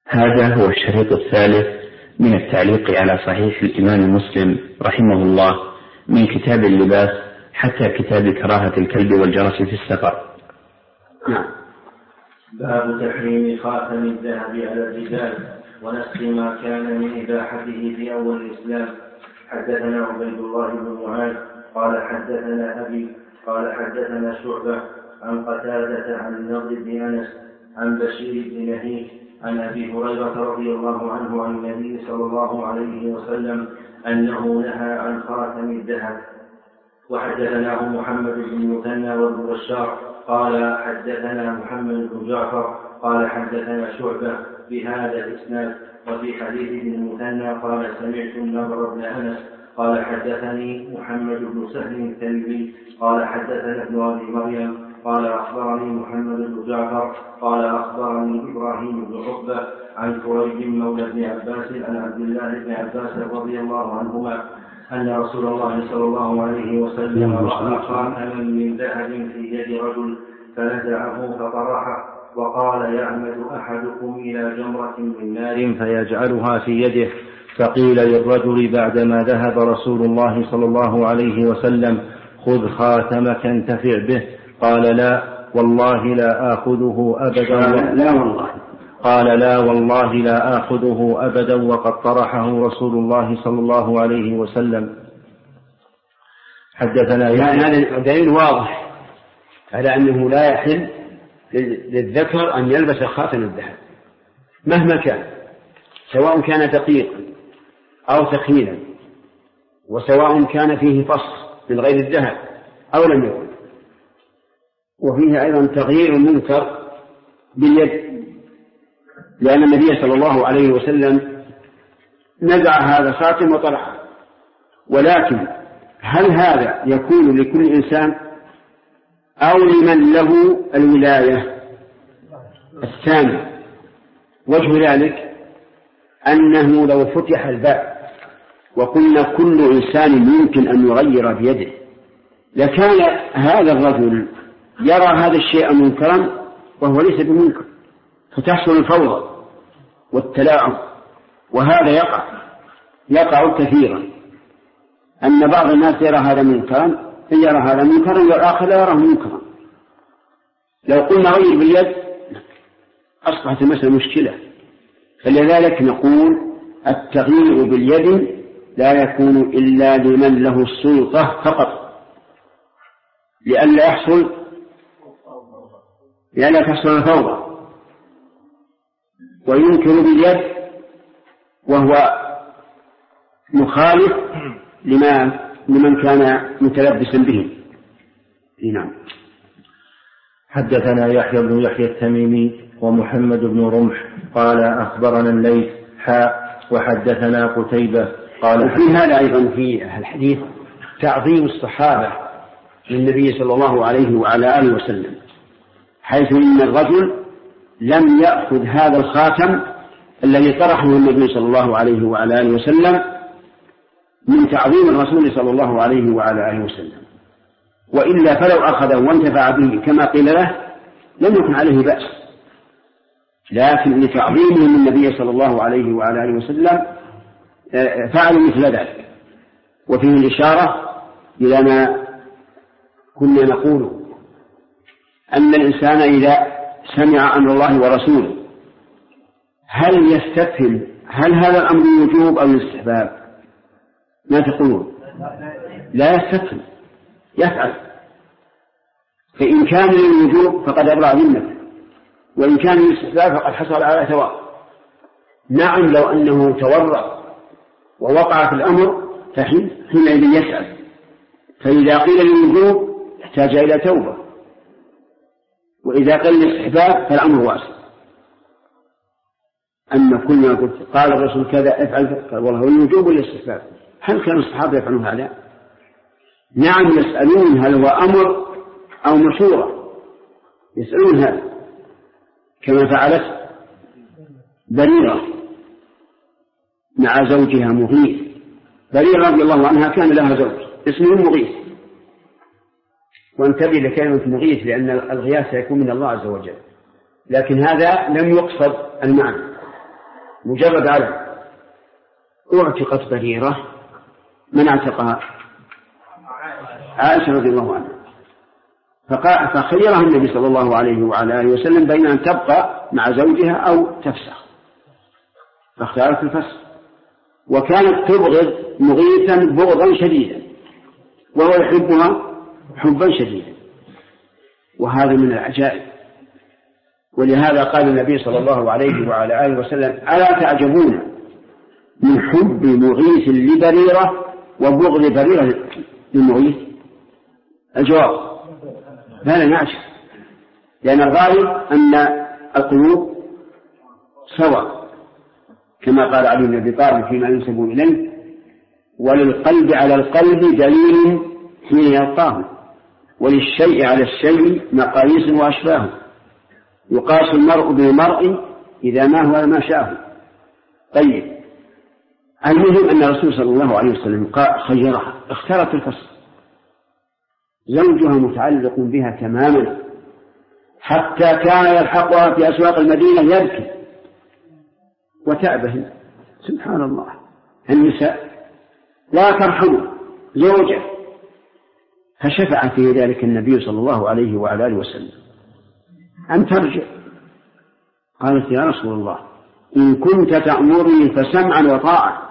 هذا هو الشريط الثالث من التعليق على صحيح الإمام مسلم رحمه الله من كتاب اللباس حتى كتاب كراهة الكلب والجرس في السفر. باب تحريم خاتم الذهب على الرجال ونسخ ما كان من إباحته في أول الإسلام. حدثنا عبيد الله بن معاذ قال حدثنا أبي قال حدثنا شعبة عن قتادة عن النضر بن أنس عن بشير بن نهيك عن أبي هريرة رضي الله عنه عن النبي صلى الله عليه وسلم أنه نهى عن خاتم الذهب. وحدثناه محمد بن مثنى وابن بشار قال حدثنا محمد بن جعفر قال حدثنا شعبة بهذا الإسناد. وفي حديث ابن المثنى قال سمعت النضر بن أنس قال حدثني محمد بن سهل التميمي قال حدثنا ابن أبي مريم قال أخبرني محمد بن جعفر قال أخبرني إبراهيم بن عقبة عن كريب مولى بن عباس عن عبد الله بن عباس رضي الله عنهما أن رسول الله صلى الله عليه وسلم رأى خاتما من ذهب في يد رجل فنزعه فطرحه وقال يعمد أحدكم إلى جمرة من نار فيجعلها في يده. فقيل للرجل بعدما ذهب رسول الله صلى الله عليه وسلم خذ خاتمك انتفع به. قال لا والله لا آخذه أبدا. قال لا والله لا آخذه أبدا وقد طرحه رسول الله صلى الله عليه وسلم. حدثنا هذا دليل واضح على أنه لا يحل للذكر أن يلبس خاتم الذهب مهما كان، سواء كان دقيقا أو ثقيلا، وسواء كان فيه فص من غير الذهب أو لم يكن. وفيه أيضا تغيير المنكر باليد، لأن النبي صلى الله عليه وسلم نزع هذا الخاتم وطرحه. ولكن هل هذا يكون لكل إنسان أو لمن له الولاية؟ الثاني وجه ذلك أنه لو فتح الباب وقلنا كل إنسان يمكن أن يغير بيده لكان هذا الرجل يرى هذا الشيء منكرا وهو ليس بمنكر، فتحصل الفوضى والتلاعب. وهذا يقع كثيرا، أن بعض الناس يرى هذا منكرا والآخر لا يراه منكرا. لو قلنا غير باليد أصبحت المسألة مشكلة. فلذلك نقول التغيير باليد لا يكون إلا لمن له السلطة فقط، لئلا تحصل الفوضى. وينكر باليد وهو مخالف لمن كان متلبسا به. نعم. حدثنا يحيى بن يحيى التميمي ومحمد بن رمح قال أخبرنا الليث وحدثنا قتيبة قال. وفي هذا أيضا في الحديث تعظيم الصحابة للنبي صلى الله عليه وعلى آله وسلم، حيث إن الرجل لم يأخذ هذا الخاتم الذي طرحه النبي صلى الله عليه وعلى آله وسلم من تعظيم الرسول صلى الله عليه وعلى آله وسلم، وإلا فلو أخذه وانتفع به كما قيل له لم يكن عليه بأس، لكن لتعظيمه من النبي صلى الله عليه وعلى آله وسلم فعلوا مثل ذلك. وفيه الإشارة إلى ما كنا نقول أن الإنسان إذا سمع أمر الله ورسوله هل يستفهم هل هذا الأمر وجوب أو الاستحباب؟ ما تقولون؟ لا يستفهم، يفعل. فإن كان للوجوب فقد أبرع ذمته، وإن كان للاستحباب فقد حصل على ثواب. نعم لو أنه تورط ووقع في الأمر حينئذ يسأل، فإذا قيل للوجوب يحتاج إلى توبة، وإذا قيل للاستحباب فالأمر واسع. أما كل ما قلت قال الرسول كذا افعل، قال والله هو الوجوب والاستحباب. هل كان الصحابة يفعلون هذا؟ نعم يسألون هل هو أمر أو مشورة، يسألون هذا كما فعلت بريرة مع زوجها مغيث. بريرة رضي الله عنها كان لها زوج اسمه مغيث، وانتبه لكلمة مغيث لأن الغياث يكون من الله عز وجل، لكن هذا لم يقصد المعنى، مجرد علم. اعتقت بريرة، من اعتقها؟ عائشة رضي الله عنها. فخيرها النبي صلى الله عليه وعلى آله وسلم بين أن تبقى مع زوجها أو تفسخ، فاختارت الفسخ. وكانت تبغض مغيثا بغضا شديدا وهو يحبها حبا شديدا، وهذا من العجائب. ولهذا قال النبي صلى الله عليه وعلى آله وسلم: ألا تعجبون من حب مغيث لبريرة وبغض بريرة لمغيث؟ الجواب: لا نعجب، لأن الغالب أن القلوب سواء، كما قال علي بن أبي طالب فيما ينسب إليه: وللقلب على القلب دليل حين يلقاه، وللشيء على الشيء مقاييس وأشباه، يقاس المرء بالمرء إذا ما هو ما شاءه. طيب، المهم أن الرسول صلى الله عليه وسلم خيرها، اختارت الفصل. زوجها متعلق بها تماما، حتى كان يلحقها في أسواق المدينة يبكي وتأبه. سبحان الله، النساء لا ترحم زوجه. فشفع في ذلك النبي صلى الله عليه وعلى آله وسلم أن ترجع. قالت: يا رسول الله، إن كنت تأمرني فسمعا وطاعة.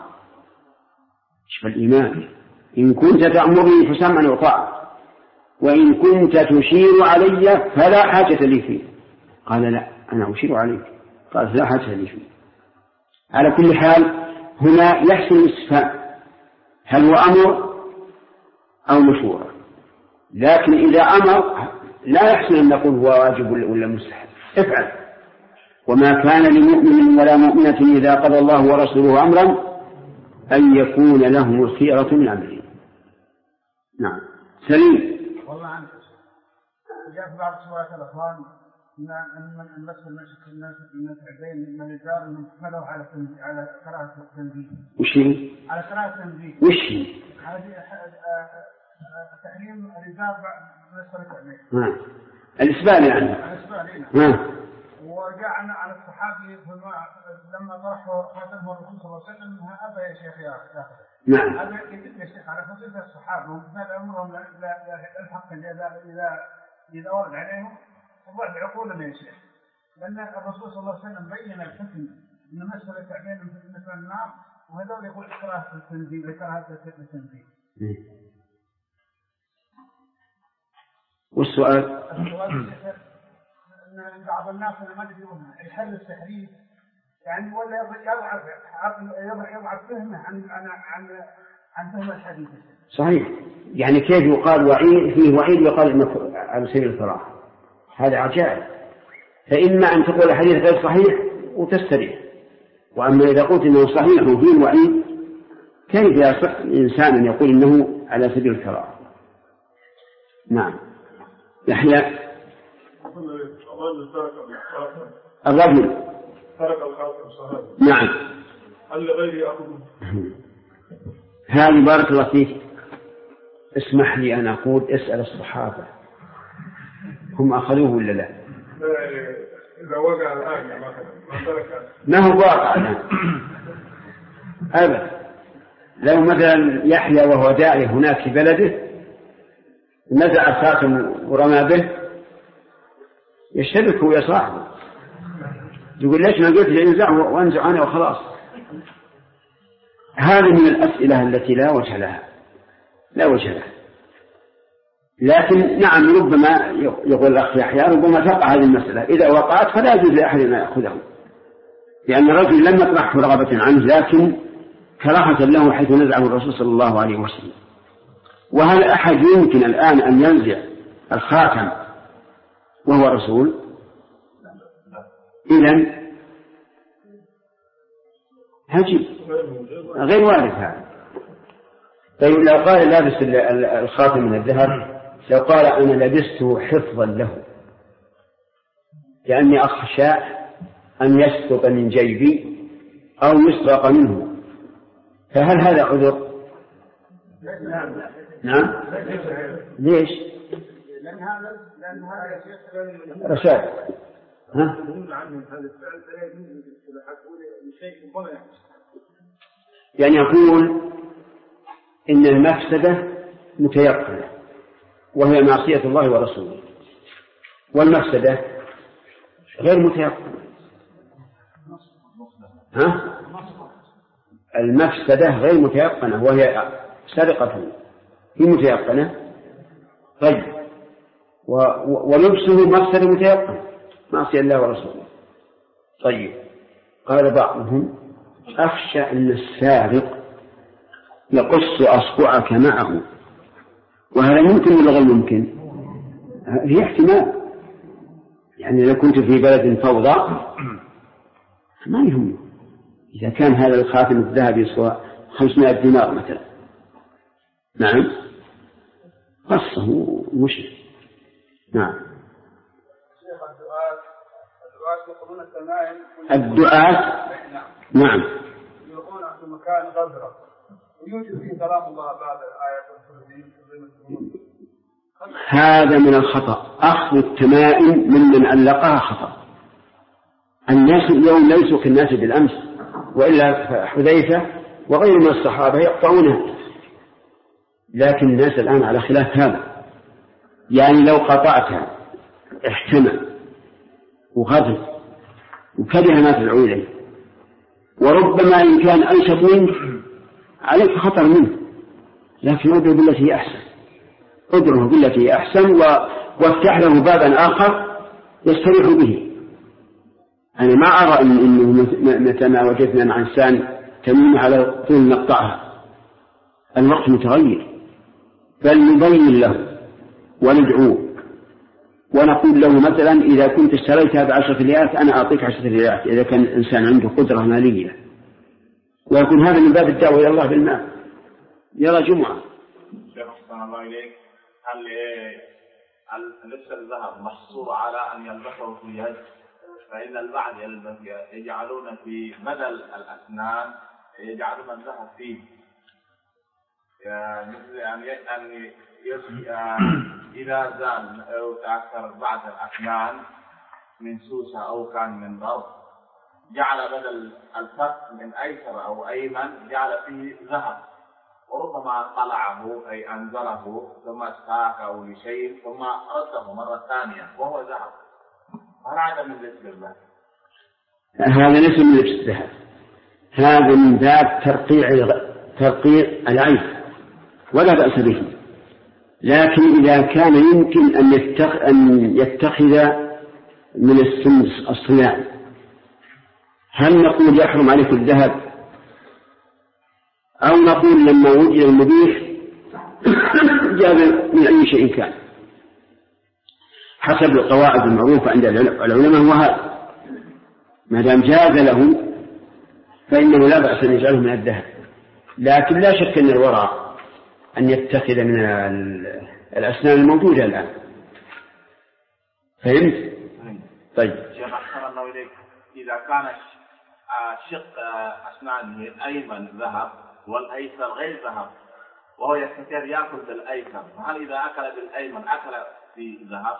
شوف الإيمان، إن كنت تأمرني فسمعا وطاعة، وإن كنت تشير علي فلا حاجة لي فيه. قال: لا، أنا أشير عليك. قالت: لا حاجة لي فيه. على كل حال هنا يحسن الاستفهام، هل هو أمر أو مشورة؟ لكن إذا أمر لا يحسن أن نقول هو واجب ولا مستحب. افعل. وما كان لمؤمن ولا مؤمنة إذا قضى الله ورسوله أمرا أن يكون لهم الخيرة من أمره. نعم. سليم. والله عنك جاء في بعض سورة الأخوان أن بس الناس العبين من الجار من حمله على كراهة التنزيل. وشي؟ على كراهة التنزيل. وشي؟ هذه تحريم الإنزال بالنسبة للتعبين. نعم. الإسبال يعني. الإسبال. نعم. وجاء عن الصحابي لما طرحوا خاتمه الرسول صلى الله عليه وسلم: أبى يا شيخ يا نعم. هذا يدل يا شيخ على فضيلة الصحابة ومثال أمرهم الحق إذا ورد عليهم وضع عقولنا يا شيخ، لأن الرسول صلى الله عليه وسلم بين الحكم أن مسألة التعبين مثل النار، وهذول يقول كراهة التنزيل كراهة التنزيل. والسؤال أن بعض الناس ما يدرون يحل التحريف يعني ولا يضعف فهمه عن فهم الحديث. صحيح، يعني كيف يقال وعيد فيه وعيد ويقال انه على سبيل الكراهه؟ هذا عجائب. فإما أن تقول الحديث غير صحيح وتستريح، وأما إذا قلت إنه صحيح وفيه وعيد كيف يصح إنسان أن يقول إنه على سبيل الكراهه؟ نعم. يحيى. الرجل ترك الخاتم صحابي. نعم. هل لغيره أخذه؟ هذه بارك الله فيك. اسمح لي أن أقول اسأل الصحابة هم أخذوه ولا لا؟ إذا وقع الآن ما هو واقع الآن أبدا. لو مثلا يحيى وهو داعي هناك في بلده نزع الخاتم ورمى به يشتبك هو يا صاحبه، يقول ليش ما قلت لي انزع وانزع أنا وخلاص. هذه من الأسئلة التي لا وجه لها، لا وجه لها. لكن نعم ربما يقول الأخ يحيى ربما تقع هذه المسألة، إذا وقعت فلا يجوز لأحد أن يأخذه، لأن الرجل لم يطرحه رغبة عنه لكن كراهة له حيث نزعه الرسول صلى الله عليه وسلم. وهل أحد يمكن الآن أن ينزع الخاتم وهو رسول؟ إذن هجي غير وارد هذا. طيب لو قال لابس الخاتم من الذهب، لو قال أنا لبسته حفظا له لأني أخشى أن يسقط من جيبي أو يسرق منه، فهل هذا عذر؟ نعم. ليش؟ لأن هذا رشاد. ها؟ يعني يقول إن المفسدة متيقنة وهي معصية الله ورسوله، والمفسدة غير متيقنة. المفسدة غير متيقنة وهي سرقة، هي متيقنة. طيب ولبسه مفسدة متيقنة، معصية الله ورسوله. طيب قال بعضهم: أخشى أن السارق يقص أصبعك معه، وهذا ممكن ولا غير ممكن؟ هي احتمال، يعني لو كنت في بلد فوضى ما يهم، إذا كان هذا الخاتم الذهبي يسوى 500 دينار مثلا، نعم، قصه مشرك. نعم. الدعاة نعم يلقون في مكان غزرة ويوجد فيه كلام الله بعد آية الكرسي. هذا من الخطأ، أخذ التمائم ممن علقها خطأ. الناس اليوم ليسوا كالناس بالأمس، وإلا حذيفة وغير من الصحابة يقطعونها، لكن الناس الآن على خلاف هذا. يعني لو قطعتها احتمل وغضب وكره ما تدعو إليه، وربما إن كان أنشط منك عليك خطر منه، لكن ادعو بالتي هي أحسن، ادعوه بالتي هي أحسن وافتح له بابا آخر يستريح به. أنا ما أرى إنه متى ما وجدنا مع إنسان تميم على طول نقطعها، الوقت متغير، بل نبين له وندعوه ونقول له مثلا: إذا كنت اشتريتها ب10 ريالات أنا أعطيك 10 ريالات، إذا كان الإنسان عنده قدرة مالية، ويكون هذا من باب الدعوة إلى الله بالمال. يرى جمعة. شيخ أحسن الله إليك، هل لبس الذهب محصور على أن يلبسه في اليد؟ فإن البعض يجعلون في بدل الأسنان يجعلون الذهب فيه، مثل أن إذا زال أو تأثر بعض الأسنان من سوسة أو كان من ضرب، جعل بدل الفك من أيسر أو أيمن جعل فيه ذهب، وربما قلعه أي أنزله ثم استاكه لشيء ثم رده مرة ثانية وهو ذهب، هل هذا من لبس الذهب؟ هذا ليس من لبس الذهب، هذا من باب ترقيع العين ولا بأس به. لكن إذا كان يمكن أن يتخذ من السمس الصيام، هل نقول يحرم عليك الذهب، أو نقول لما وجد المبيح جاب من أي شيء كان؟ حسب القواعد المعروفة عند العلماء وهذا ما دام جاز له فإنه لا بأس أن يجعله من الذهب، لكن لا شك أن الورع أن يتخذ من الأسنان الموجودة الآن. فهمت؟ طيب. شيخ أحسن الله إليك، إذا كان شق أسنانه الأيمن ذهب والأيسر غير ذهب وهو يستطيع يأكل بالأيسر، هل إذا أكل بالأيمن أكل في ذهب؟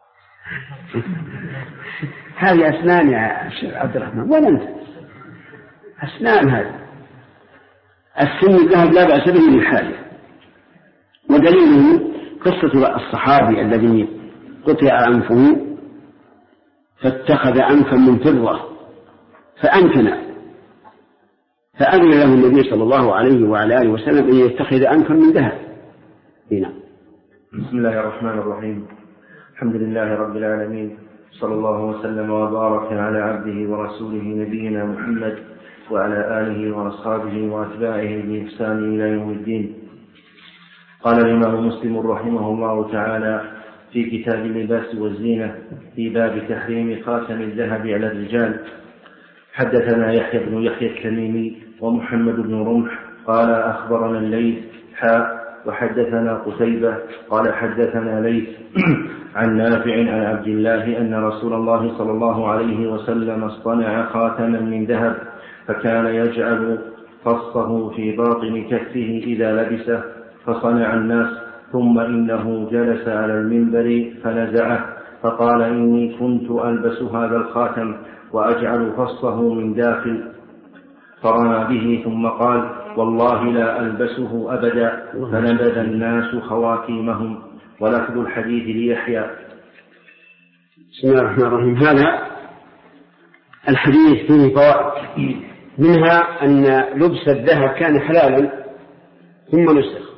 هذه أسنان يا شيخ عبد الرحمن، ولا أنت أسنان، هذا السن الذهب لا بأس به للحاجة، ودليله قصة الصحابي الذي قطع أنفه فاتخذ أنفا من فضة فأنتن، فأذن له النبي صلى الله عليه وعلى آله وسلم أن يتخذ أنفا من ذهب. هنا. بسم الله الرحمن الرحيم، الحمد لله رب العالمين، صلى الله وسلم وبارك على عبده ورسوله نبينا محمد وعلى آله وأصحابه وأتباعه بإحسان إلى يوم الدين. قال الإمام مسلم رحمه الله تعالى في كتاب اللباس والزينة في باب تحريم خاتم الذهب على الرجال: حدثنا يحيى بن يحيى التميمي ومحمد بن رمح قال أخبرنا الليث وحدثنا قتيبة قال حدثنا ليث عن نافع عن عبد الله أن رسول الله صلى الله عليه وسلم اصطنع خاتما من ذهب فكان يجعل فصه في باطن كفه إذا لبسه، فصنع الناس، ثم إنه جلس على المنبر فنزعه فقال: إني كنت ألبس هذا الخاتم وأجعل فصه من داخل، فرمى به ثم قال: والله لا ألبسه أبدا. فنبذ الناس خواتيمهم. ولفظ الحديث ليحيى. بسم الله الرحمن الرحيم. هذا الحديث فيه فوائد، منها أن لبس الذهب كان حلالا ثم نسخ،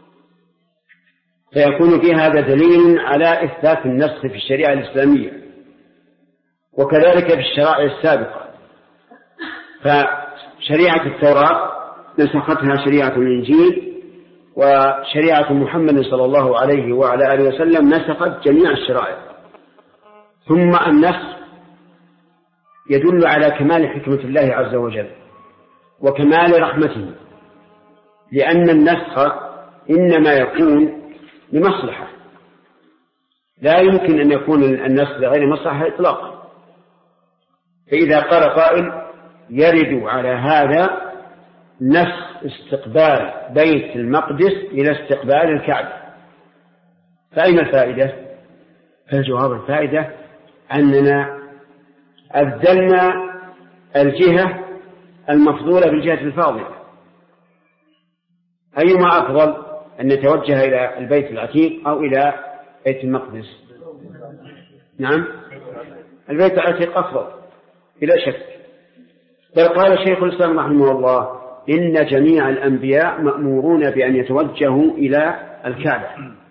فيكون في هذا دليل على إثبات النسخ في الشريعة الإسلامية، وكذلك في الشرائع السابقة. فشريعة التوراة نسختها شريعة الإنجيل، وشريعة محمد صلى الله عليه وعلى آله وسلم نسخت جميع الشرائع. ثم النسخ يدل على كمال حكمة الله عز وجل وكمال رحمته، لأن النسخ إنما يكون لمصلحة، لا يمكن أن يكون النسخ لغير مصلحة إطلاقا. فإذا قال قائل يرد على هذا نسخ استقبال بيت المقدس إلى استقبال الكعبة، فأين الفائدة؟ فالجواب الفائدة أننا أبدلنا الجهة المفضولة بالجهة الفاضلة. أيما أفضل، أن نتوجه إلى البيت العتيق أو إلى بيت المقدس؟ نعم، البيت العتيق أفضل بلا شك. بل قال شيخ الإسلام رحمه الله: إن جميع الأنبياء مأمورون بأن يتوجهوا إلى الكعبة.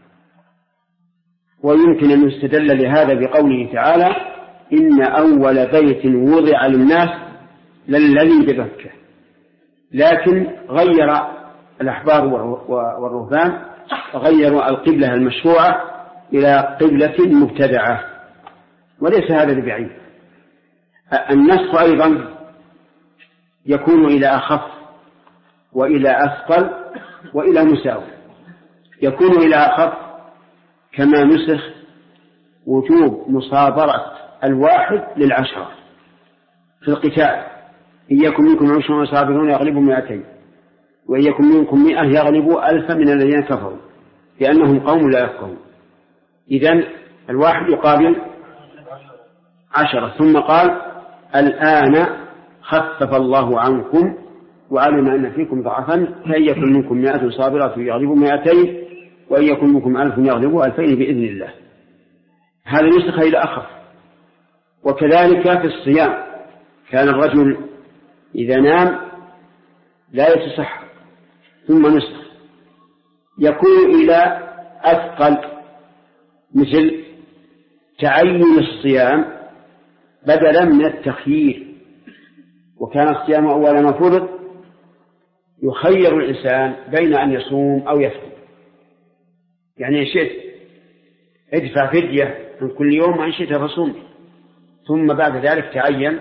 ويمكن أن يستدل لهذا بقوله تعالى: إن أول بيت وضع للناس للذي بمكة. لكن غير الأحبار والرهبان غيروا القبلة المشروعة إلى قبلة مبتدعة، وليس هذا ببعيد. النسخ أيضا يكون إلى أخف وإلى أثقل وإلى مساوي. يكون إلى أخف كما نسخ وجوب مصابرة الواحد للعشرة في القتال: إن يكن منكم 20 صابرون يغلبوا 200، وإن يكن منكم 100 يغلبوا 1000 من الذين كفروا لأنهم قوم لا يفقهون. إذن الواحد يقابل 10. ثم قال: الآن خفف الله عنكم وعلم أن فيكم ضعفا، فإن يكن منكم 100 صابرة يغلبوا 200، وإن يكن منكم 1000 يغلبوا 2000 بإذن الله. هذا نسخ إلى أخف. وكذلك في الصيام كان الرجل إذا نام لا يتسحر ثم نسخ، يكون إلى أثقل، مثل تعين الصيام بدلا من التخيير. وكان الصيام أول ما فرض يخير الإنسان بين أن يصوم أو يفطر، يعني إن شئت ادفع فدية من كل يوم وإن شئت فصوم. ثم بعد ذلك تعين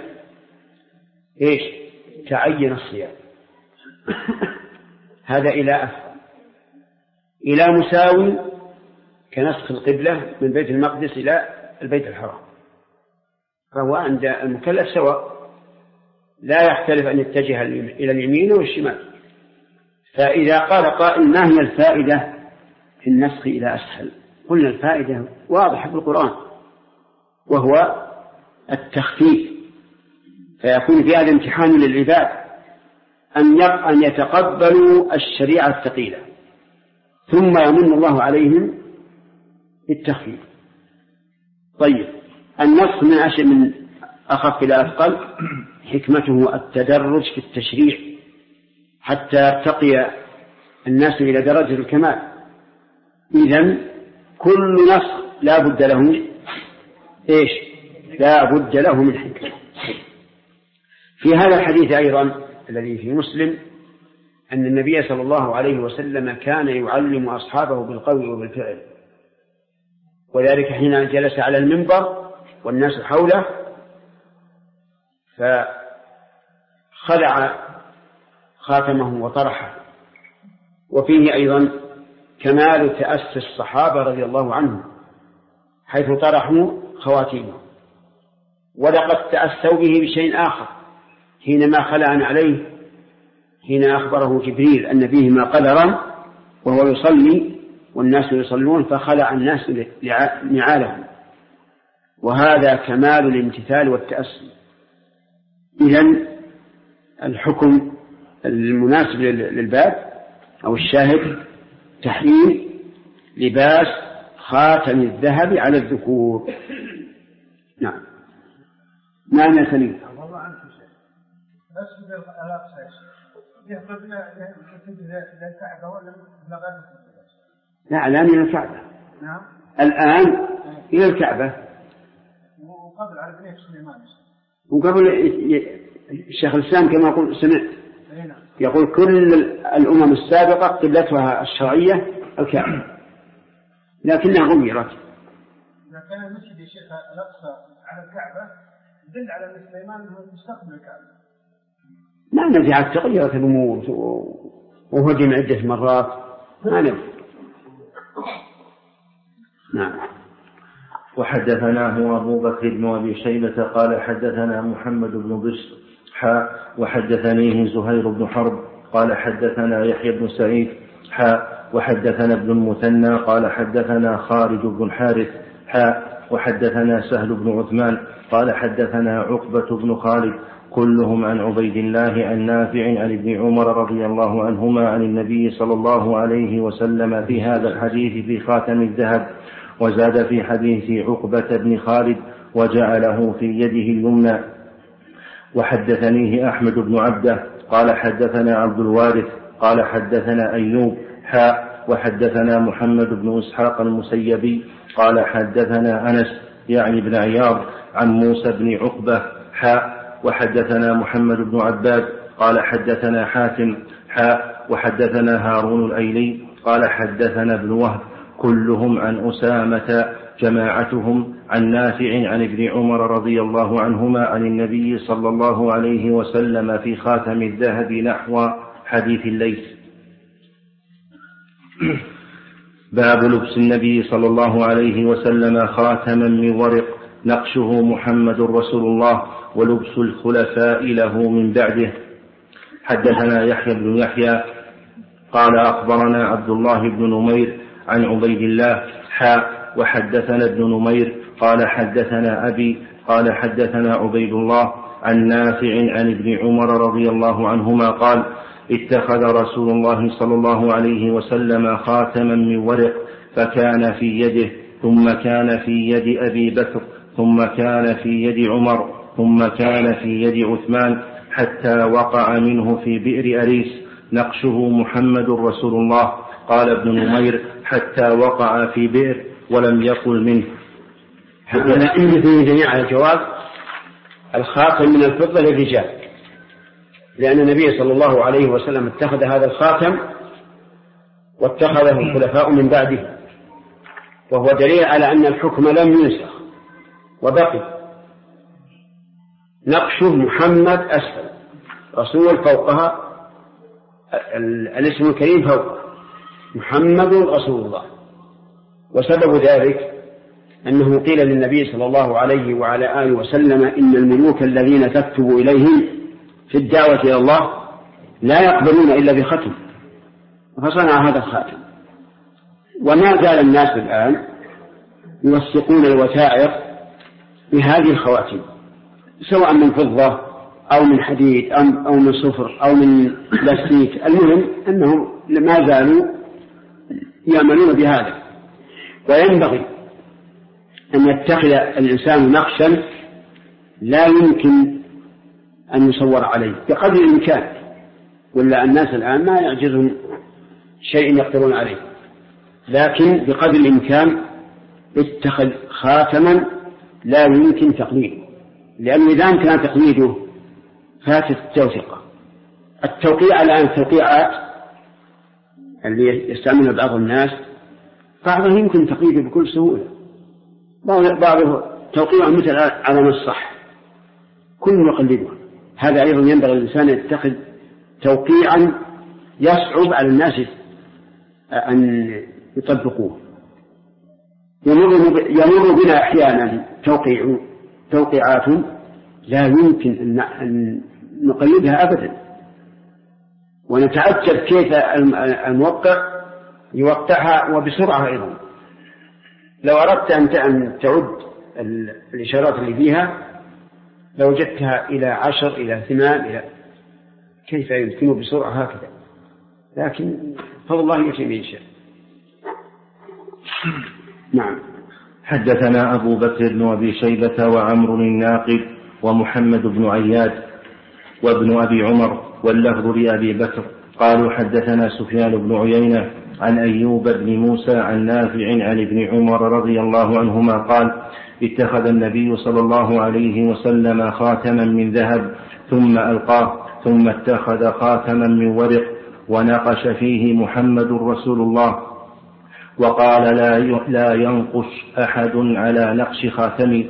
تعين الصيام. هذا إلى أفضل. إلى مساوي كنسخ القبلة من بيت المقدس إلى البيت الحرام، فهو عند المكلف سواء، لا يختلف أن يتجه إلى اليمين والشمال. فإذا قال قائل: ما هي الفائدة في النسخ إلى أسهل؟ قلنا الفائدة واضحة في القرآن، وهو التخفيف. فيكون في هذا امتحان للعباد أن يتقبلوا الشريعة الثقيلة، ثم يمن الله عليهم بالتخفيف. طيب، النص من أخف إلى أثقل حكمته التدرج في التشريع حتى يرتقي الناس إلى درجة الكمال. إذن كل نص لا بد له لا بد له من حكمة. في هذا الحديث أيضا الذي في مسلم أن النبي صلى الله عليه وسلم كان يعلم أصحابه بالقول وبالفعل، وذلك حين جلس على المنبر والناس حوله فخلع خاتمه وطرحه. وفيه أيضا كمال تأسي الصحابة رضي الله عنهم حيث طرحوا خواتيمه. ولقد تأسوا به بشيء آخر حينما خلع عليه، حين أخبره جبريل أن فيهما قدرا وهو يصلي والناس يصلون فخلع الناس نعالهم، وهذا كمال الامتثال والتأسي. إذن الحكم المناسب للباب أو الشاهد تحريم لباس خاتم الذهب على الذكور. نعم. نعم يا سليم. والله عنك شيء بس بالألاقصى يهبطنا إلى الكعبة ولا لغير؟ لا، الآن إلى الكعبة. نعم. الآن إلى الكعبة. وقبل على بنية سليمان. وقبل الشيخ الإسلام كما يقول سمعت يقول كل الأمم السابقة قبلتها الشرعية الكعبة لكنها غيرت. إذا كان المسجد يا شيخ الأقصى على الكعبة يدل على أن سليمان هو مستقبل الكعبة. ما نزعت تغيرت الأمور وهدم عدة مرات ما ندري. نعم. وحدثناه أبو بكر بن أبي شيبة قال حدثنا محمد بن بشر وحدثنيه زهير بن حرب قال حدثنا يحيى بن سعيد وحدثنا ابن المثنى قال حدثنا خارج بن حارث وحدثنا سهل بن عثمان قال حدثنا عقبة بن خالد كلهم عن عبيد الله عن نافع عن ابن عمر رضي الله عنهما عن النبي صلى الله عليه وسلم في هذا الحديث في خاتم الذهب، وزاد في حديث عقبة بن خالد وجعله في يده اليمنى. وحدثنيه أحمد بن عبده قال حدثنا عبد الوارث قال حدثنا أيوب وحدثنا محمد بن إسحاق المسيبي قال حدثنا أنس يعني بن عياض عن موسى بن عقبة وحدثنا محمد بن عباد قال حدثنا حاتم وحدثنا هارون الأيلي قال حدثنا ابن وهب كلهم عن أسامة جماعتهم عن نافع عن ابن عمر رضي الله عنهما عن النبي صلى الله عليه وسلم في خاتم الذهب نحو حديث الليث. باب لبس النبي صلى الله عليه وسلم خاتما من ورق نقشه محمد رسول الله ولبس الخلفاء له من بعده. حدثنا يحيى بن يحيى قال أخبرنا عبد الله بن نمير عن عبيد الله وحدثنا ابن نمير قال حدثنا أبي قال حدثنا عبيد الله عن نافع عن ابن عمر رضي الله عنهما قال اتخذ رسول الله صلى الله عليه وسلم خاتما من ورق فكان في يده ثم كان في يد أبي بكر ثم كان في يد عمر ثم كان في يد عثمان حتى وقع منه في بئر أريس نقشه محمد رسول الله. قال ابن نمير حتى وقع في بئر ولم يقل منه. هذا فيه جميع الجواب الخاتم من الفضة للرجال، لأن النبي صلى الله عليه وسلم اتخذ هذا الخاتم واتخذه الخلفاء من بعده، وهو دليل على أن الحكم لم ينسخ وبقي. نقشه محمد أسفل، رسول فوقها، الاسم الكريم فوقه، محمد رسول الله. وسبب ذلك أنه قيل للنبي صلى الله عليه وعلى آله وسلم إن الملوك الذين تكتب إليهم في الدعوة إلى الله لا يقبلون إلا بختم، فصنع هذا الخاتم. وما زال الناس الآن يوثقون الوثائق بهذه الخواتم، سواء من فضة أو من حديد أو من صفر أو من بلاستيك، المهم أنهم ما زالوا يعملون بهذا. وينبغي أن يتخذ الإنسان نقشا لا يمكن أن يصور عليه بقدر الإمكان، ولا الناس الآن ما يعجزهم شيء يقدرون عليه، لكن بقدر الإمكان اتخذ خاتما لا يمكن تقليده، لأنه إذا كان تقليده فاتت التوثيقة. التوقيع الآن التوقيعات اللي يستعملها بعض الناس بعضهم يمكن تقليده بكل سهولة، بعضه توقيع مثل على الصح كل يقلده. هذا أيضا ينبغي الإنسان يتخذ توقيعا يصعب على الناس أن يطبقوه. يمر بنا أحيانا توقيعات لا يمكن أن نقلدها أبدا، ونتعجب كيف الموقع يوقعها وبسرعة أيضا. لو أردت أن تعد الإشارات اللي فيها لوجدتها إلى 10 إلى 8 كيف يمكنه بسرعة هكذا؟ لكن فضل الله يؤتي من يشاء. نعم. حدثنا أبو بكر بن أبي شيبة وعمر الناقد ومحمد بن عياد وابن أبي عمر واللفظ لأبي بكر قالوا حدثنا سفيان بن عيينة عن أيوب بن موسى عن نافع عن ابن عمر رضي الله عنهما قال اتخذ النبي صلى الله عليه وسلم خاتما من ذهب ثم ألقاه ثم اتخذ خاتما من ورق ونقش فيه محمد رسول الله وقال لا ينقش أحد على نقش خاتمي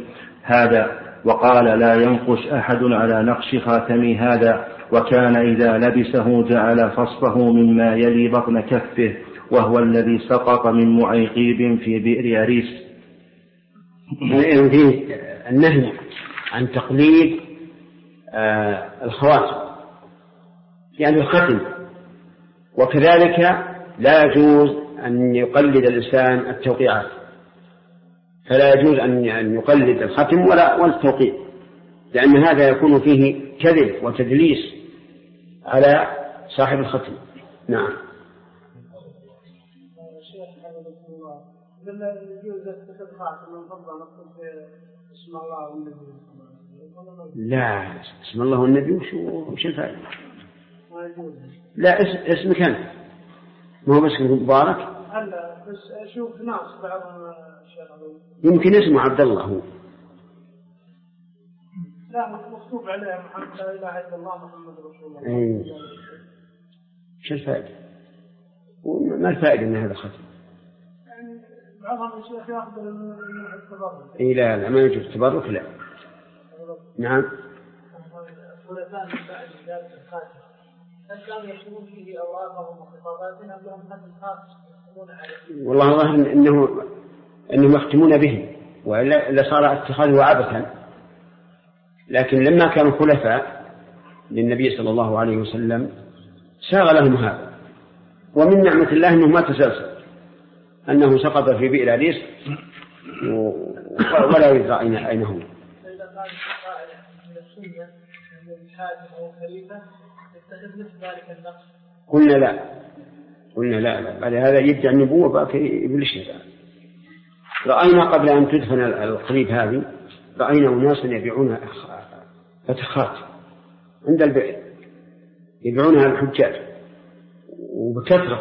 هذا وكان إذا لبسه جعل فصله مما يلي بطن كفه وهو الذي سقط من معيقيب في بئر أريس. فيه النهي عن تقليد الخواتم يعني الختم، وكذلك لا يجوز أن يقلد الإنسان التوقيعات، فلا يجوز أن يقلد الختم ولا التوقيع، لأن هذا يكون فيه كذب وتدليس على صاحب الختم. نعم. لا اسم الله والنبي وش الفائدة؟ لا اسمك أنت، ما هو بس مبارك. هلا بس أشوف ناس بعضهم يمكن اسمه عبد الله هو. لا مكتوب عليه محمد لا إله إلا الله محمد رسول الله. أي شو الفائدة؟ ما الفائدة من هذا الختم؟ يعني بعضهم الشيخ يأخذ من التبرك. إيه لا ما يجوز التبرك لا. نعم. الخلفاء من بعد ذلك الخاتم هل كانوا يكتبون فيه أوراقهم وخطاباتهم أم لهم هذا الخاتم يكتبون عليه؟ والله ظاهر إنهم يختمون به وإلا صار اتخاذه عبثا، لكن لما كانوا خلفاء للنبي صلى الله عليه وسلم ساغ لهم هذا، ومن نعمة الله أنه ما تسلسل، أنه سقط في بئر أريس ولا يدرى أين هو. فإذا قال قائل من السنة من الحاكم أو الخليفة يتخذ مثل ذلك النقص. قلنا لا بعد هذا يدعي النبوة باقي إبليس. رأينا قبل أن تدفن القريب هذه رأينا أناسا يبيعون فتخات عند البئر يبيعونها للحجاج وبكثرة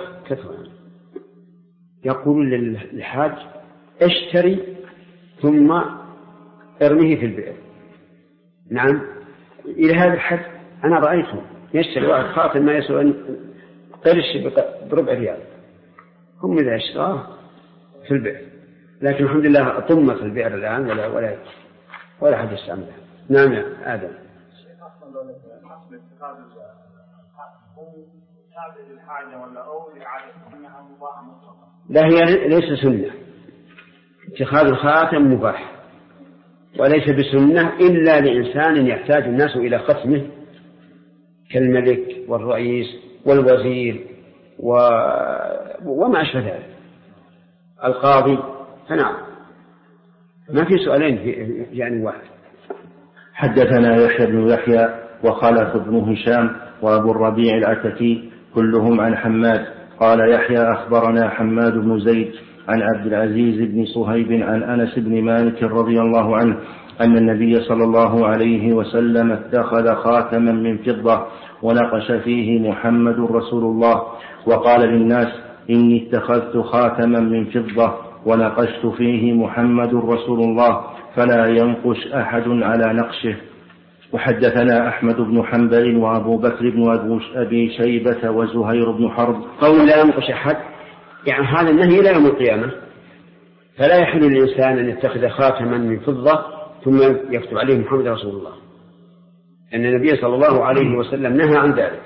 يقول للحاج اشتري ثم ارميه في البئر. نعم إلى هذا الحد أنا رأيته يشتري واحد خاتم ما يسوى قرش بربع ريال، هم إذا اشتراه في البئر، لكن الحمد لله طمت في البئر الآن ولا حد يستعملها. نعم يا آدم. لا هي ليس سنة، اتخاذ الخاتم مباح وليس بسنة إلا لإنسان يحتاج الناس إلى ختمه كالملك والرئيس والوزير وما أشبه ذلك القاضي. فنعم ما في سؤالين في يعني واحد. حدثنا يحيى بن يحيى وخلف بن هشام وأبو الربيع العتكي كلهم عن حماد قال يحيى أخبرنا حماد بن زيد عن عبد العزيز بن صهيب عن أنس بن مالك رضي الله عنه أن النبي صلى الله عليه وسلم اتخذ خاتما من فضة ونقش فيه محمد رسول الله وقال للناس إني اتخذت خاتما من فضة ونقشت فيه محمد رسول الله فلا ينقش أحد على نقشه. وحدثنا أحمد بن حنبل وأبو بكر بن أبي شيبة وزهير بن حرب. قول لا ينقش أحد يعني هذا النهي إلى يوم القيامة، فلا يحل للإنسان أن يتخذ خاتما من فضة ثم يكتب عليه محمد رسول الله، أن النبي صلى الله عليه وسلم نهى عن ذلك.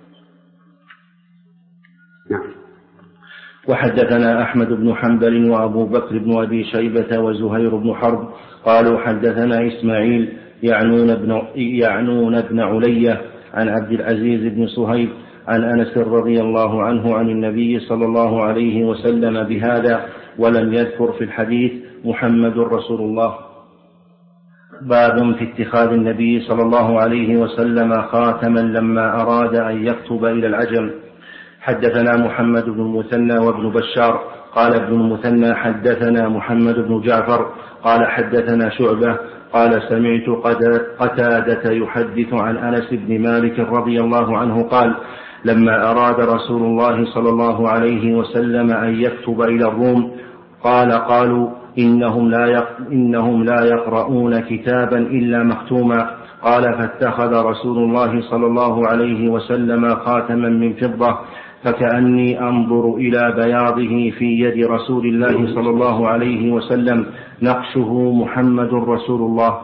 نعم. وحدثنا أحمد بن حنبل وأبو بكر بن أبي شيبة وزهير بن حرب قالوا حدثنا إسماعيل يعنون بن علية عن عبد العزيز بن صهيب عن أنس رضي الله عنه عن النبي صلى الله عليه وسلم بهذا ولم يذكر في الحديث محمد رسول الله. باب في اتخاذ النبي صلى الله عليه وسلم خاتما لما أراد أن يكتب إلى العجم. حدثنا محمد بن المثنى وابن بشار قال ابن المثنى حدثنا محمد بن جعفر قال حدثنا شعبة قال سمعت قتادة يحدث عن أنس بن مالك رضي الله عنه قال لما أراد رسول الله صلى الله عليه وسلم أن يكتب إلى الروم قالوا إنهم لا يقرؤون كتابا إلا مختوما. قال فاتخذ رسول الله صلى الله عليه وسلم خاتما من فضة فكأني أنظر إلى بياضه في يد رسول الله صلى الله عليه وسلم نقشه محمد رسول الله.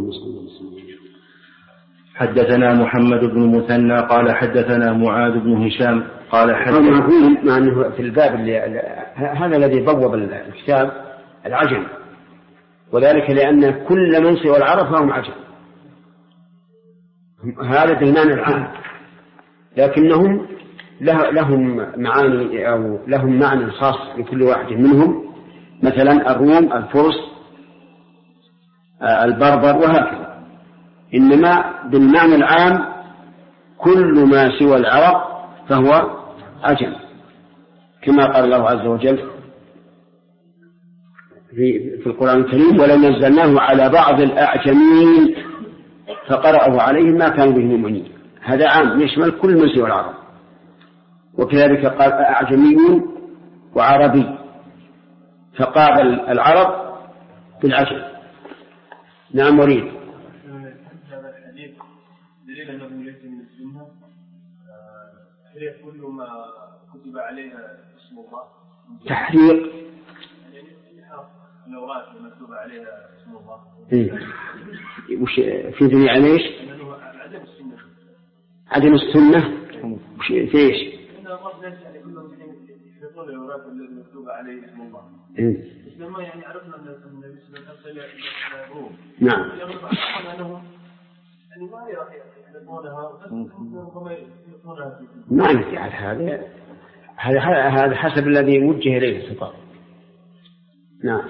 حدثنا محمد بن المثنى قال حدثنا معاذ بن هشام قال مع أنه في الباب هذا الذي بوب الكتاب العجم، وذلك لأن كل من سوى العرب فهم عجم، هذا بالمعنى العام، لكنهم لهم معاني أو لهم معنى خاص لكل واحد منهم، مثلا الروم، الفرس، البربر وهكذا. إنما بالمعنى العام كل ما سوى العرب فهو عجم، كما قال الله عز وجل في القرآن الكريم ولنزلناه على بعض الأعجمين فقرأه عليهم ما كانوا به مؤمنين. هذا عام يشمل كل من سوى العرب، وكذلك قال أعجمي وعربي، فقابل العرب بالعجم. نعم مريد. هذا الحديث دليل أنه ليس من السنة تحريق كل ما كتب عليها اسم الله. تحريق الأوراق المكتوب عليها اسم الله. وش في دليل على ايش؟ عدم السنة. عدم السنة في ايش؟ إن الله يعني كلهم يحرقون الأوراق التي مكتوب عليها اسم الله. لما يعني عرفنا أن النبي صلى الله عليه وسلم روم. نعم. أنهم يعني ما يحرقونها ربما يحرقونها. ما نفي على هذا حسب الذي وجه إليه الخطاب. نعم.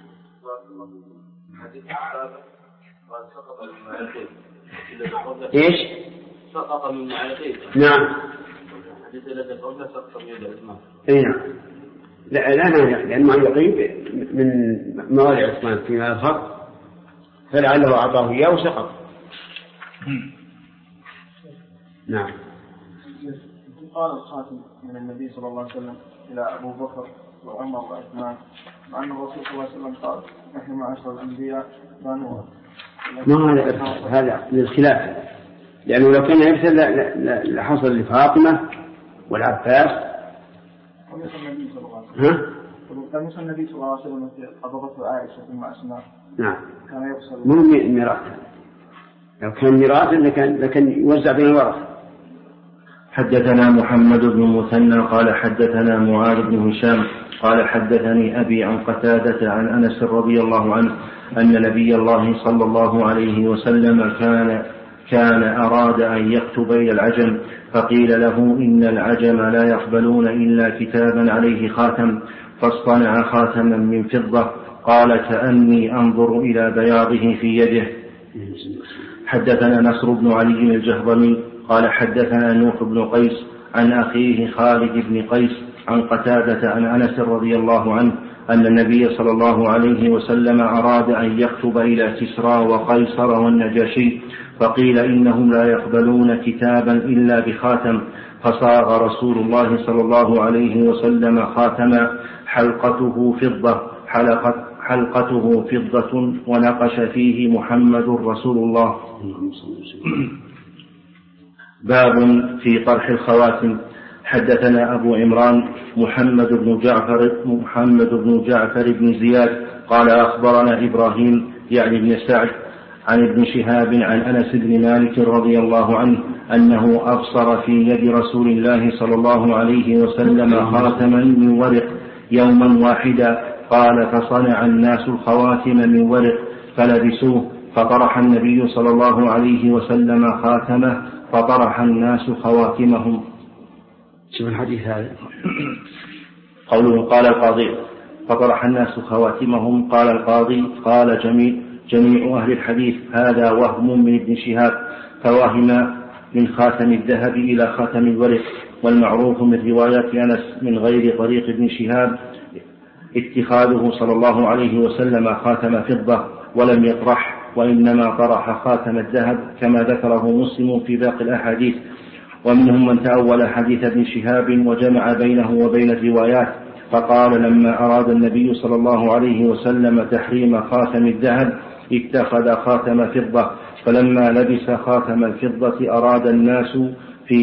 ايش؟ سقط من معلقين. نعم. حديث الذي قلنا سقط من يد عثمان. اي نعم. لا لأن معلقين من موالع عثمان فيما يظهر، فلعله أعطاه إياه وسقط. نعم. قال الخاتم من النبي صلى الله عليه وسلم إلى أبو بكر وعمر وعثمان، مع أن الرسول صلى الله عليه وسلم قال نحن معاشر الأنبياء لا نورث. ما هذا للخلاف، لأنه لو كان يرسل لحصل لفاطمة والعباس. كان يوصل النبي صلى الله عليه وسلم في قبضته عائشة ثم أسماء. نعم. كان يوصل. مو ميراث، لو كان ميراث لكن يوزع بين الورث. حدثنا محمد بن المثنى قال حدثنا معاذ بن هشام قال حدثني أبي عن قتادة عن أنس رضي الله عنه أن نبي الله صلى الله عليه وسلم كان أراد أن يكتب إلى العجم، فقيل له إن العجم لا يقبلون إلا كتابا عليه خاتم، فاصطنع خاتما من فضة. قال كأني أنظر إلى بياضه في يده. حدثنا نصر بن علي الجهضمي قال حدثنا نوح بن قيس عن أخيه خالد بن قيس عن قتادة عن أنس رضي الله عنه أن النبي صلى الله عليه وسلم أراد أن يكتب إلى كسرى وقيصر والنجاشي، فقيل إنهم لا يقبلون كتابا إلا بخاتم، فصاغ رسول الله صلى الله عليه وسلم خاتما حلقته فضة ونقش فيه محمد رسول الله. باب في طرح الخواتم. حدثنا أبو عمران محمد بن جعفر بن زياد قال أخبرنا إبراهيم يعني بن سعد عن ابن شهاب عن أنس بن مالك رضي الله عنه أنه أبصر في يد رسول الله صلى الله عليه وسلم خاتما من ورق يوما واحدا. قال فصنع الناس الخواتم من ورق فلبسوه، فطرح النبي صلى الله عليه وسلم خاتمه فطرح الناس خواتمهم. شوف الحديث هذا. قوله قال القاضي فطرح الناس خواتمهم. قال القاضي قال جميل جميع أهل الحديث هذا وهم من ابن شهاب، فوهم من خاتم الذهب إلى خاتم الورق. والمعروف من روايات أنس من غير طريق ابن شهاب اتخاذه صلى الله عليه وسلم خاتم فضة ولم يطرح، وإنما طرح خاتم الذهب كما ذكره مسلم في باقي الأحاديث. ومنهم من تأول حديث ابن شهاب وجمع بينه وبين الروايات، فقال لما أراد النبي صلى الله عليه وسلم تحريم خاتم الذهب اتخذ خاتم فضة، فلما لبس خاتم الفضة أراه الناس في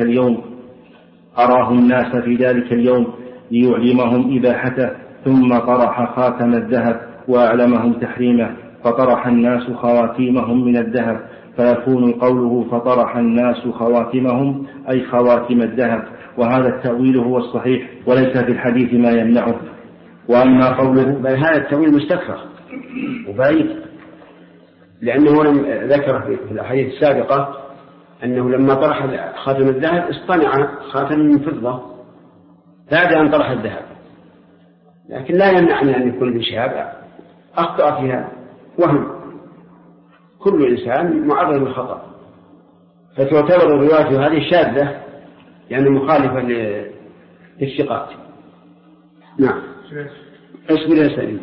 ذلك اليوم ليعلمهم إباحته، ثم طرح خاتم الذهب وأعلمهم تحريمه، فطرح الناس خواتيمهم من الذهب، فيكون قوله فطرح الناس خواتمهم أي خواتم الذهب، وهذا التأويل هو الصحيح وليس في الحديث ما يمنعه. وأما قوله بل هذا التأويل مستكره وبعيد، لأنه ذكر في الأحاديث السابقة أنه لما طرح خاتم الذهب اصطنع خاتم من فضة بعد أن طرح الذهب، لكن لا يمنع أن يكون ابن شهاب أخطأ فيها وهم، كل إنسان معرض للخطأ، فتعتبر الرواية هذه شاذة يعني مخالفة للثقات. نعم. اصبر يا سليم.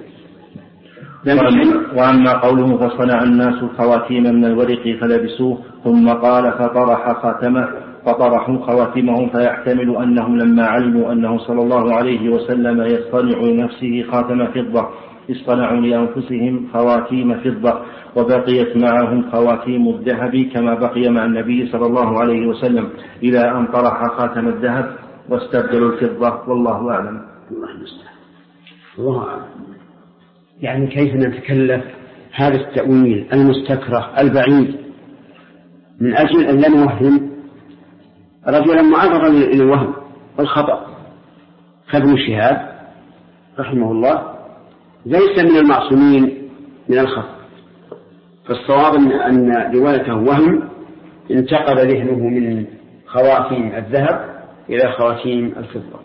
وأما قوله فصنع الناس خواتيم من الورق فلبسوه، ثم قال فطرح خاتمه فطرحوا خواتمهم، فيحتمل أنهم لما علموا أنه صلى الله عليه وسلم يصطنع لنفسه خاتم فضة اصطنعوا لأنفسهم خواتيم فضة، وبقيت معهم خواتيم الذهب كما بقي مع النبي صلى الله عليه وسلم إلى أن طرح خاتم الذهب واستبدلوا الفضة، والله أعلم. الله أعلم. يعني كيف نتكلف هذا التأويل المستكره البعيد من أجل أن لا نوهم رجلا معرضا للوهم والخطأ كابن شهاب رحمه الله ليس من المعصومين من الخطأ، فالصواب أن روايته وهم انتقل ذهنه من خواتيم الذهب إلى خواتيم الفضة.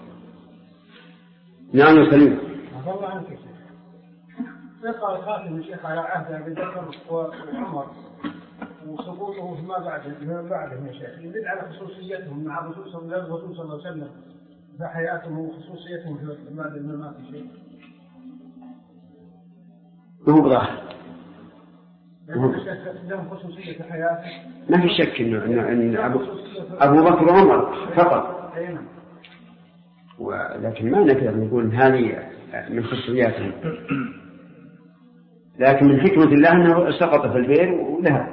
نعم سليم. الله عنك يقع خاتم الشيخ على عهد أبي بكر وعمر وسقوطه فيما بعده من شيخ يدل على خصوصيتهم مع الرسول صلى الله عليه وسلم فحياتهم وخصوصيتهم في بعد الممات شيء. ما هو ظاهر. ما في شك إن أبو بكر وعمر فقط، ولكن ما نقدر نقول هذه من خصوصياتهم، لكن من حكمة الله أنه سقط في البئر وذهب.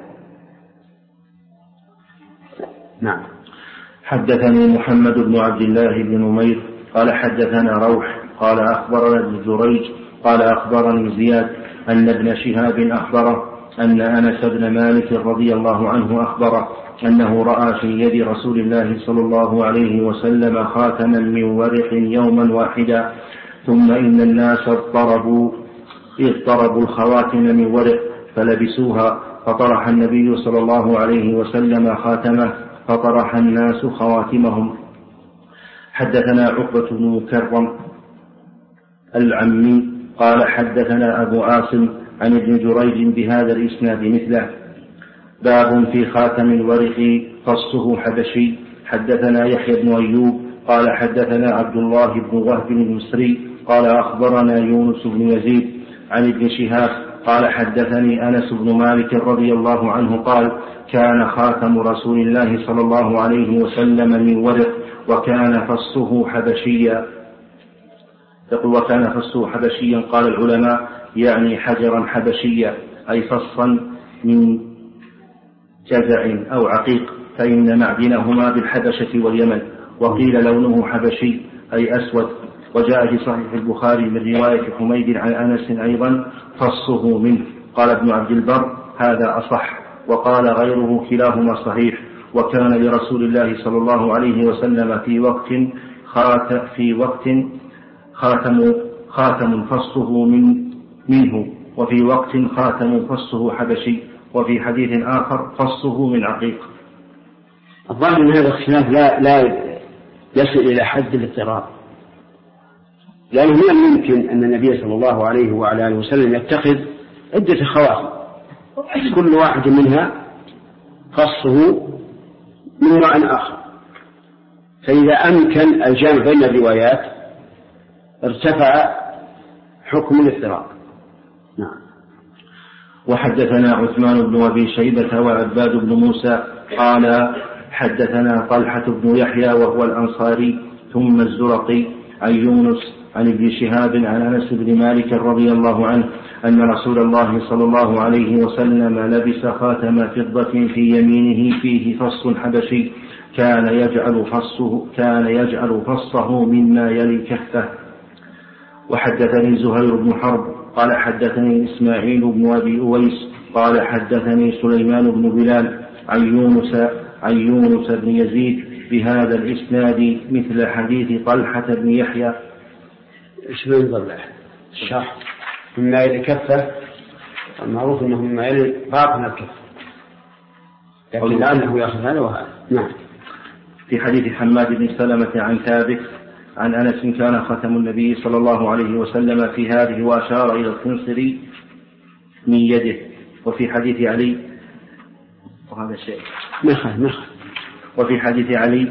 نعم. حدثني محمد بن عبد الله بن نمير قال حدثنا روح قال أخبرنا ابن جريج قال أخبرني زياد أن ابن شهاب أخبره أن أنس بن مالك رضي الله عنه أخبره أنه رأى في يد رسول الله صلى الله عليه وسلم خاتما من ورق يوما واحدا، ثم إن الناس اضطربوا الخواتم من ورق فلبسوها، فطرح النبي صلى الله عليه وسلم خاتمه فطرح الناس خواتمهم. حدثنا عقبة بن مكرم العمي قال حدثنا أبو عاصم عن ابن جريج بهذا الإسناد مثله. باب في خاتم الورق قصه حبشي. حدثنا يحيى بن أيوب قال حدثنا عبد الله بن وهب المصري قال أخبرنا يونس بن يزيد عن ابن شهاب قال حدثني أنس بن مالك رضي الله عنه قال كان خاتم رسول الله صلى الله عليه وسلم من ورق وكان فصه حبشيا. يقول وكان فصه حبشيا، قال العلماء يعني حجرا حبشيا أي فصا من جزع أو عقيق، فإن معدنهما بالحبشة واليمن، وقيل لونه حبشي أي أسود. وجاء في صحيح البخاري من رواية حميد عن أنس أيضا فصه منه. قال ابن عبد البر هذا أصح، وقال غيره كلاهما صحيح. وكان لرسول الله صلى الله عليه وسلم في وقت خاتم فصه منه، وفي وقت خاتم فصه حبشي، وفي حديث آخر فصه من عقيق. الظاهر أن هذا الاختلاف لا يصل إلى حد الاضطراب، لأنه لا يمكن أن النبي صلى الله عليه وعلى آله وسلم يتخذ عدة خواتم كل واحد منها خصه من نوع آخر، فإذا أمكن الجمع بين الروايات ارتفع حكم الافتراق. نعم. وحدثنا عثمان بن أبي شيبة وعباد بن موسى قال حدثنا طلحة بن يحيى وهو الأنصاري ثم الزرقي عن يونس عن ابن شهاب عن أنس بن مالك رضي الله عنه أن رسول الله صلى الله عليه وسلم لبس خاتم فضة في يمينه فيه فص حبشي كان يجعل فصه مما يلي كفه. وحدثني زهير بن حرب قال حدثني إسماعيل بن أبي أويس قال حدثني سليمان بن بلال عن يونس بن يزيد بهذا الإسناد مثل حديث طلحة بن يحيى. إيش بنضل الشرح مما يلي كفه؟ المعروف أنه مما يلي باطن الكفه، لكن لأنه يأخذ هذا وهذا. نعم. في حديث حماد بن سلمة عن ثابت عن أنس كان ختم النبي صلى الله عليه وسلم في هذه وأشار إلى الخنصر من يده. وفي حديث علي وهذا الشيء وفي حديث علي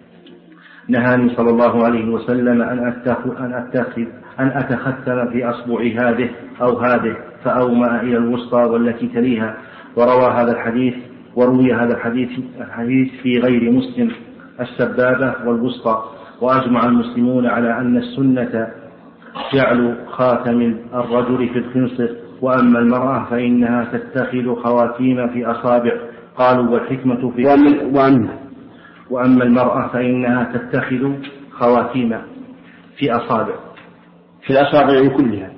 نهاني صلى الله عليه وسلم أن أتختم في أصبع هذه أو هذه فأومأ إلى الوسطى والتي تليها. وروي هذا الحديث في غير مسلم السبابة والوسطى. وأجمع المسلمون على أن السنة جعل خاتم الرجل في الخنصر، وأما المرأة فإنها تتخذ خواتيم في أصابع. قالوا والحكمة في وأما المرأة فإنها تتخذ خواتيم في أصابع في الأصابع كلها.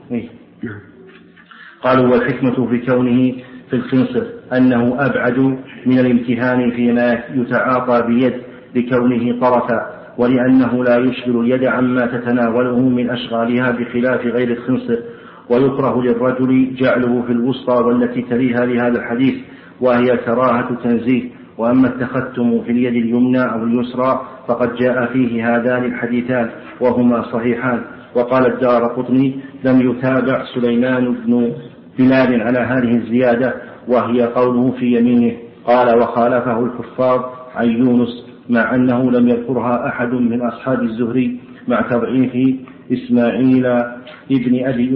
قالوا والحكمة في كونه في الخنصر أنه أبعد من الامتهان فيما يتعاطى بيد لكونه طرفا، ولأنه لا يشغل اليد عما تتناوله من أشغالها بخلاف غير الخنصر. ويكره للرجل جعله في الوسطى والتي تليها لهذا الحديث، وهي كراهة تنزيه. وأما التختم في اليد اليمنى أو اليسرى فقد جاء فيه هذان الحديثان وهما صحيحان. وقال الدارقطني لم يتابع سليمان بن بلال على هذه الزيادة وهي قوله في يمينه. قال وخالفه الحفاظ عن يونس مع أنه لم يذكرها أحد من أصحاب الزهري مع تضعيف إسماعيل بن أبي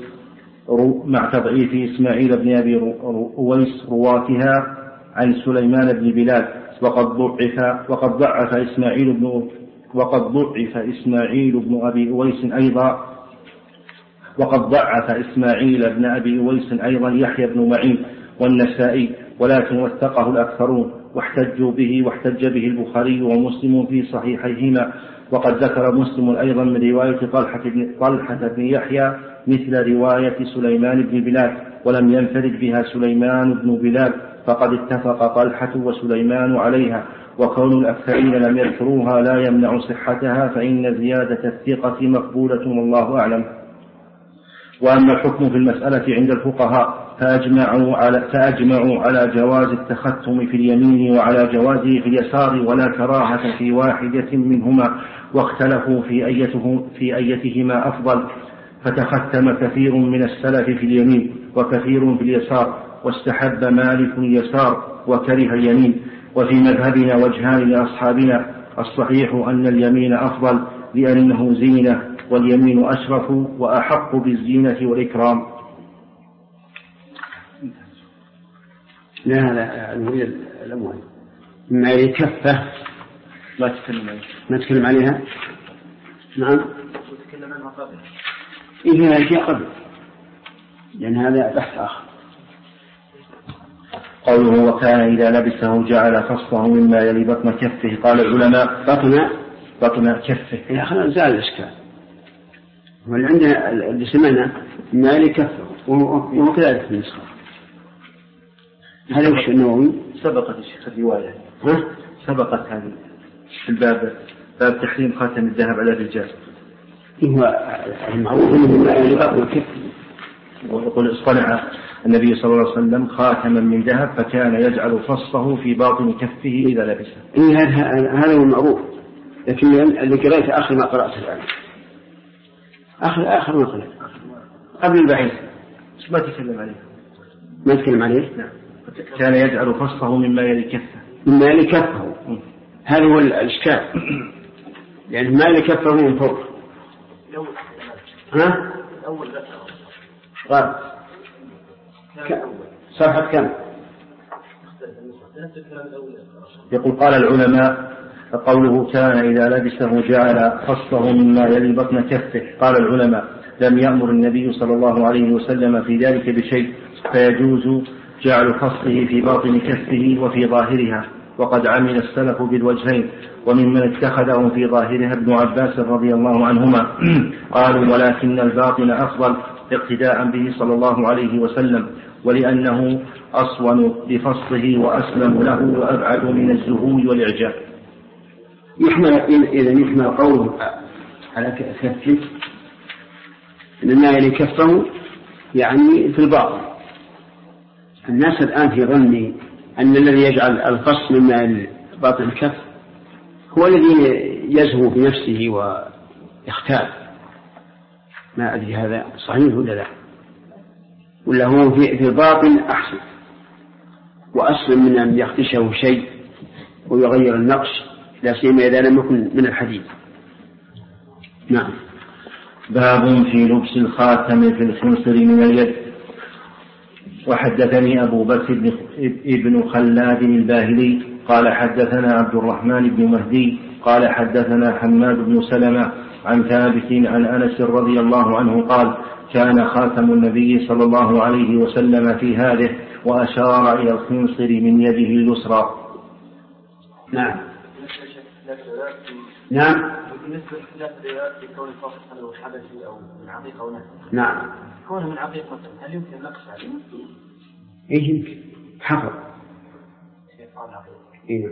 أويس رواتها عن سليمان بن بلال. وقد ضعف إسماعيل بن أبي أويس أيضا يحيى بن معين والنسائي، ولكن وثقه الأكثرون واحتج به البخاري ومسلم في صحيحيهما. وقد ذكر مسلم أيضا من رواية طلحة بن يحيى مثل رواية سليمان بن بلال، ولم ينفرد بها سليمان بن بلال، فقد اتفق طلحة وسليمان عليها. وكون الأكثرين لم يذكروها لا يمنع صحتها، فإن زيادة الثقة مقبولة والله أعلم. وأما الحكم في المسألة عند الفقهاء فأجمعوا على جواز التختم في اليمين وعلى جوازه في اليسار ولا كراهة في واحدة منهما، واختلفوا في أيتهما أفضل، فتختم كثير من السلف في اليمين وكثير في اليسار، واستحب مالك اليسار وكره اليمين. وفي مذهبنا وجهان لأصحابنا، الصحيح أن اليمين أفضل لأنه زينة، واليمين أشرف وأحق بالزينة والإكرام. لا هذا نريد الأموال ما يكفه ما تكلم عليها. نعم تكلم عنها قبل. إيه جاء قبل، لأن هذا بحث آخر. قوله وكان إذا لبسه جعل فصله مما يلي بطن كفه. قال العلماء بطن كفه. يا أخي زال الإشكال. والعندنا اللي سمعنا ما يلي كفه وهو كذلك في النسخة. هذا وش النووي؟ سبقت الرواية. سبقت هذه في الباب، باب تحريم خاتم الذهب على الرجال. هو المعروف أنه ما يلي بطن كفه. ويقول اصطنع النبي صلى الله عليه وسلم خاتما من ذهب فكان يجعل فصه في باطن كفه إذا لبسه. هذا هو المعروف، لكن اللي قرأت آخر ما قرأت الآن آخر ما قرأت قبل البعيد ما تكلم عليه. ما نتكلم عليه. كان يجعل خصه مما يلي كفه. مما يلي كفه، هذا هو الإشكال، يعني ما يلي كفه من فوق. ها؟ غلط. صفحة كم؟ يقول قال العلماء قوله كان إذا لبسه جعل خصه مما يلي بطن كفه. قال العلماء لم يأمر النبي صلى الله عليه وسلم في ذلك بشيء، فيجوز جعل خصه في باطن كفه وفي ظاهرها، وقد عمل السلف بالوجهين، وممن اتخذه في ظاهرها ابن عباس رضي الله عنهما. قالوا ولكن الباطن أفضل اقتداء به صلى الله عليه وسلم، ولأنه أصون بفصله وأسلم له وأبعد من الزهو والإعجاب. يحمل قوله على كفه إنما يلي كفه يعني في الباطن. الناس الآن في ظني أن الذي يجعل القص مما باطن الكف هو الذي يزهو بنفسه ويختار. ما أدري هذا صحيح ولا لا، ولا هو في الباطن أحسن وأسلم من أن يخدشه شيء ويغير النقش، لا سيما إذا لم يكن من الحديد. نعم. باب في لبس الخاتم في الخنصر من اليد. وحدثني أبو بكر ابن خلاد الباهلي قال حدثنا عبد الرحمن بن مهدي قال حدثنا حماد بن سلمة عن ثابت عن أنس رضي الله عنه قال كان خاتم النبي صلى الله عليه وسلم في هذه، وأشار إلى الخنصر من يده اليسرى. نعم. نعم. بالنسبة لاختلاف الروايات في كون الفصل هل هو حدثي أو من عقيقة أو نحو. نعم. كونه من عقيقة مثلا هل يمكن النقش عليه؟ إيه يمكن حفر. إيه.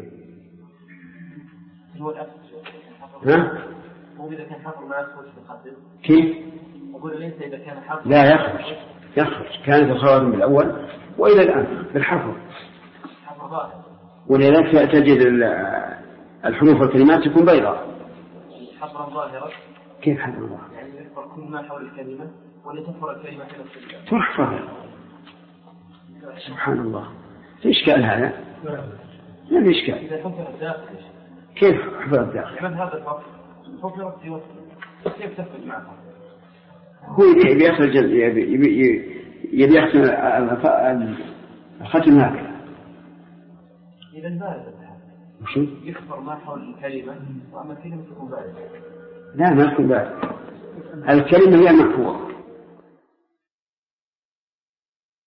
هو الأسف. ها؟ هو إذا كان حفر ما يخرج في الخاتم. كيف؟ أقول ليس إذا كان حفر. لا يخرج. كانت الخواتم بالأول وإلى الآن بالحفر. حفر ظاهر. ولذلك تجد الحروف والكلمات تكون بيضاء. حفرا ظاهرة. كيف حفر ظاهرة؟ يعني يحفر كل ما حول الكلمة ولا تحفر الكلمة في نفس تحفر. سبحان الله. في إشكال هذا؟ ما في إشكال. إذا حفر الداخل. كيف حفر الداخل؟ يعني هذا الفصل حفرت في وسط. كيف تفرق معه؟ هو يبي يخرج يبي يختم الختم هكذا. إذا بارد. وشو؟ يكفر ما حول الكلمة وأما الكلمة تكون باردة. لا ما تكون باردة. الكلمة هي محفوظة